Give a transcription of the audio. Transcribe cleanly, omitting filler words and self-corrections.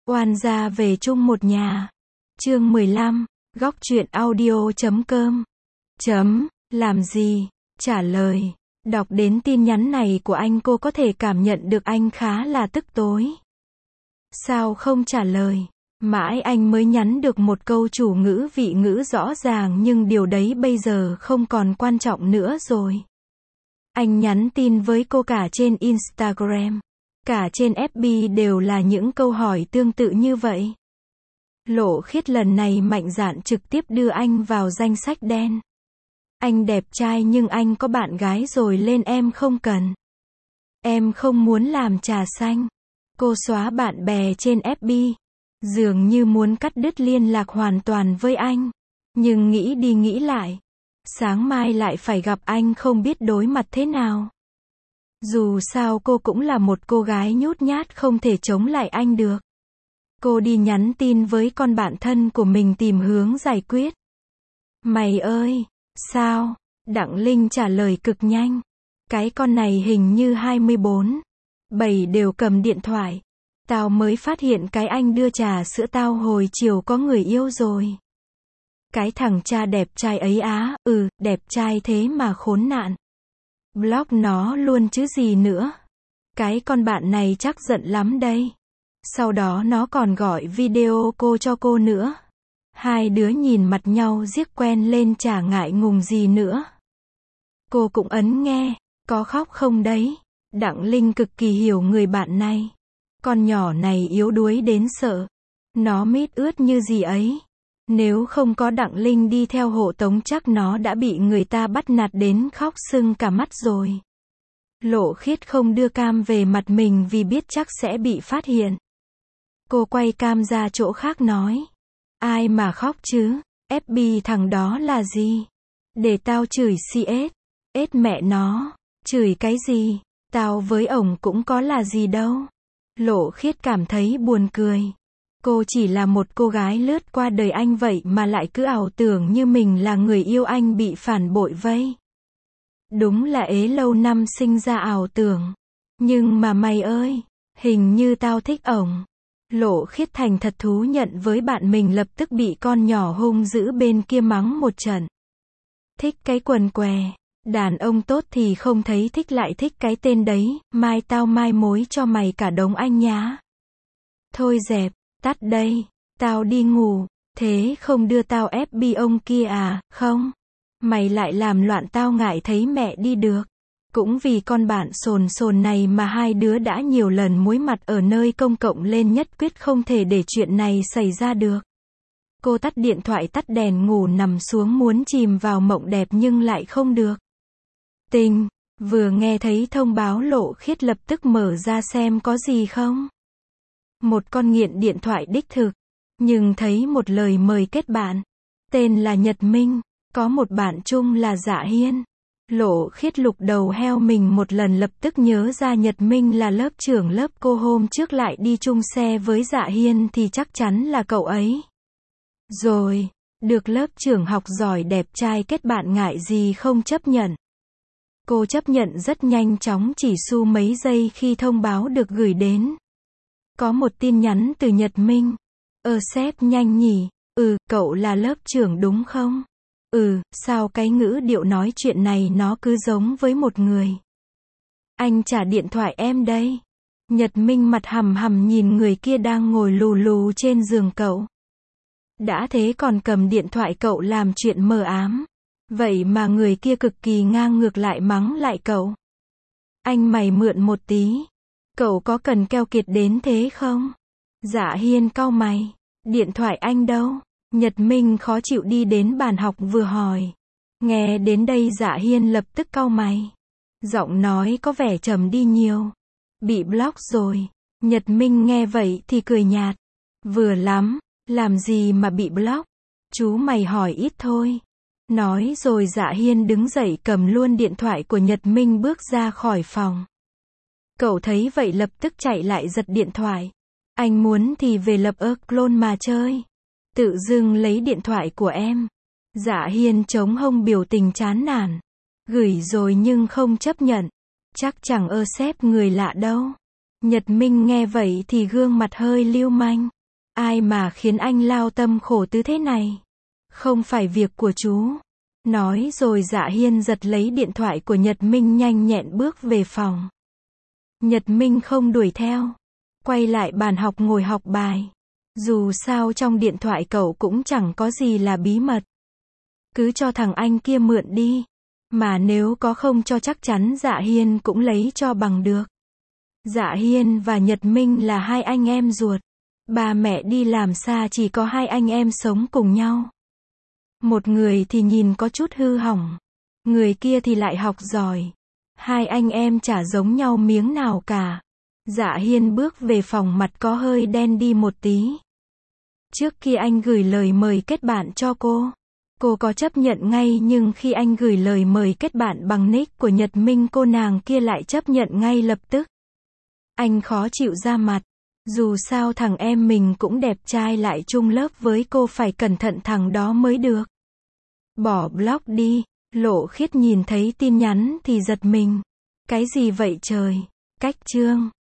Oan gia về chung một nhà. Chương 15, góc truyện audio.com. Làm gì? Trả lời. Đọc đến tin nhắn này của anh, cô có thể cảm nhận được anh khá là tức tối. Sao không trả lời? Mãi anh mới nhắn được một câu chủ ngữ vị ngữ rõ ràng, nhưng điều đấy bây giờ không còn quan trọng nữa rồi. Anh nhắn tin với cô cả trên Instagram, cả trên FB đều là những câu hỏi tương tự như vậy. Lộ Khiết lần này mạnh dạn trực tiếp đưa anh vào danh sách đen. Anh đẹp trai nhưng anh có bạn gái rồi nên em không cần. Em không muốn làm trà xanh. Cô xóa bạn bè trên FB. Dường như muốn cắt đứt liên lạc hoàn toàn với anh. Nhưng nghĩ đi nghĩ lại, sáng mai lại phải gặp anh, không biết đối mặt thế nào. Dù sao cô cũng là một cô gái nhút nhát, không thể chống lại anh được. Cô đi nhắn tin với con bạn thân của mình tìm hướng giải quyết. Mày ơi, sao? Đặng Linh trả lời cực nhanh. Cái con này hình như 24, 7 đều cầm điện thoại. Tao mới phát hiện cái anh đưa trà sữa tao hồi chiều có người yêu rồi. Cái thằng cha đẹp trai ấy á, đẹp trai thế mà khốn nạn. Block nó luôn chứ gì nữa. Cái con bạn này chắc giận lắm đây. Sau đó nó còn gọi video cô cho cô nữa. Hai đứa nhìn mặt nhau riết quen lên, chả ngại ngùng gì nữa. Cô cũng ấn nghe, có khóc không đấy? Đặng Linh cực kỳ hiểu người bạn này. Con nhỏ này yếu đuối đến sợ. Nó mít ướt như gì ấy. Nếu không có Đặng Linh đi theo hộ tống chắc nó đã bị người ta bắt nạt đến khóc sưng cả mắt rồi. Lộ Khiết không đưa cam về mặt mình vì biết chắc sẽ bị phát hiện. Cô quay cam ra chỗ khác nói. Ai mà khóc chứ? FB thằng đó là gì? Để tao chửi CS. Ết mẹ nó. Chửi cái gì? Tao với ổng cũng có là gì đâu. Lộ Khiết cảm thấy buồn cười. Cô chỉ là một cô gái lướt qua đời anh vậy mà lại cứ ảo tưởng như mình là người yêu anh bị phản bội vây. Đúng là ế lâu năm sinh ra ảo tưởng. Nhưng mà mày ơi, hình như tao thích ổng. Lộ Khiết thành thật thú nhận với bạn mình, lập tức bị con nhỏ hung dữ bên kia mắng một trận. Thích cái quần què. Đàn ông tốt thì không thấy thích, lại thích cái tên đấy. Mai tao mai mối cho mày cả đống anh nhá. Thôi dẹp, tắt đây. Tao đi ngủ. Thế không đưa tao FB ông kia à? Không. Mày lại làm loạn, tao ngại thấy mẹ đi được. Cũng vì con bạn sồn này mà hai đứa đã nhiều lần muối mặt ở nơi công cộng, lên nhất quyết không thể để chuyện này xảy ra được. Cô tắt điện thoại, tắt đèn, ngủ nằm xuống muốn chìm vào mộng đẹp nhưng lại không được. Tình, vừa nghe thấy thông báo Lộ Khiết lập tức mở ra xem có gì không. Một con nghiện điện thoại đích thực, nhưng thấy một lời mời kết bạn. Tên là Nhật Minh, có một bạn chung là Dạ Hiên. Lộ Khiết lục đầu heo mình một lần, lập tức nhớ ra Nhật Minh là lớp trưởng lớp cô hôm trước lại đi chung xe với Dạ Hiên thì chắc chắn là cậu ấy. Rồi, được lớp trưởng học giỏi đẹp trai kết bạn ngại gì không chấp nhận. Cô chấp nhận rất nhanh chóng, chỉ su mấy giây khi thông báo được gửi đến. Có một tin nhắn từ Nhật Minh. Sếp nhanh nhỉ? Cậu là lớp trưởng đúng không? Sao cái ngữ điệu nói chuyện này nó cứ giống với một người. Anh trả điện thoại em đây. Nhật Minh mặt hầm hầm nhìn người kia đang ngồi lù lù trên giường cậu. Đã thế còn cầm điện thoại cậu làm chuyện mờ ám. Vậy mà người kia cực kỳ ngang ngược lại mắng lại cậu. Anh mày mượn một tí. Cậu có cần keo kiệt đến thế không? Dạ Hiên cau mày. Điện thoại anh đâu? Nhật Minh khó chịu đi đến bàn học vừa hỏi. Nghe đến đây Dạ Hiên lập tức cau mày. Giọng nói có vẻ trầm đi nhiều. Bị block rồi. Nhật Minh nghe vậy thì cười nhạt. Vừa lắm, làm gì mà bị block? Chú mày hỏi ít thôi. Nói rồi Dạ Hiên đứng dậy cầm luôn điện thoại của Nhật Minh bước ra khỏi phòng. Cậu thấy vậy lập tức chạy lại giật điện thoại. Anh muốn thì về lập clone mà chơi. Tự dưng lấy điện thoại của em. Dạ Hiên chống hông biểu tình chán nản. Gửi rồi nhưng không chấp nhận. Chắc chẳng sếp người lạ đâu. Nhật Minh nghe vậy thì gương mặt hơi lưu manh. Ai mà khiến anh lao tâm khổ tứ thế này? Không phải việc của chú. Nói rồi Dạ Hiên giật lấy điện thoại của Nhật Minh nhanh nhẹn bước về phòng. Nhật Minh không đuổi theo. Quay lại bàn học ngồi học bài. Dù sao trong điện thoại cậu cũng chẳng có gì là bí mật. Cứ cho thằng anh kia mượn đi. Mà nếu có không cho chắc chắn Dạ Hiên cũng lấy cho bằng được. Dạ Hiên và Nhật Minh là hai anh em ruột. Ba mẹ đi làm xa chỉ có hai anh em sống cùng nhau. Một người thì nhìn có chút hư hỏng. Người kia thì lại học giỏi. Hai anh em chả giống nhau miếng nào cả. Dạ Hiên bước về phòng mặt có hơi đen đi một tí. Trước khi anh gửi lời mời kết bạn cho cô có chấp nhận ngay, nhưng khi anh gửi lời mời kết bạn bằng nick của Nhật Minh, cô nàng kia lại chấp nhận ngay lập tức. Anh khó chịu ra mặt. Dù sao thằng em mình cũng đẹp trai lại chung lớp với cô, phải cẩn thận thằng đó mới được. Bỏ block đi. Lộ Khiết nhìn thấy tin nhắn thì giật mình. Cái gì vậy trời? Cách chương